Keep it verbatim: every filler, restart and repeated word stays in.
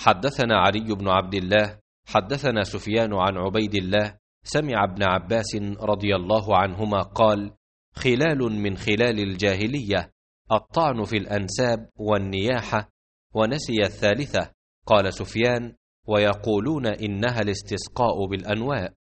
حدثنا علي بن عبد الله حدثنا سفيان عن عبيد الله سمع ابن عباس رضي الله عنهما قال: خلال من خلال الجاهلية الطعن في الأنساب والنياحة. ونسي الثالثة. قال سفيان: ويقولون إنها الاستسقاء بالأنواء.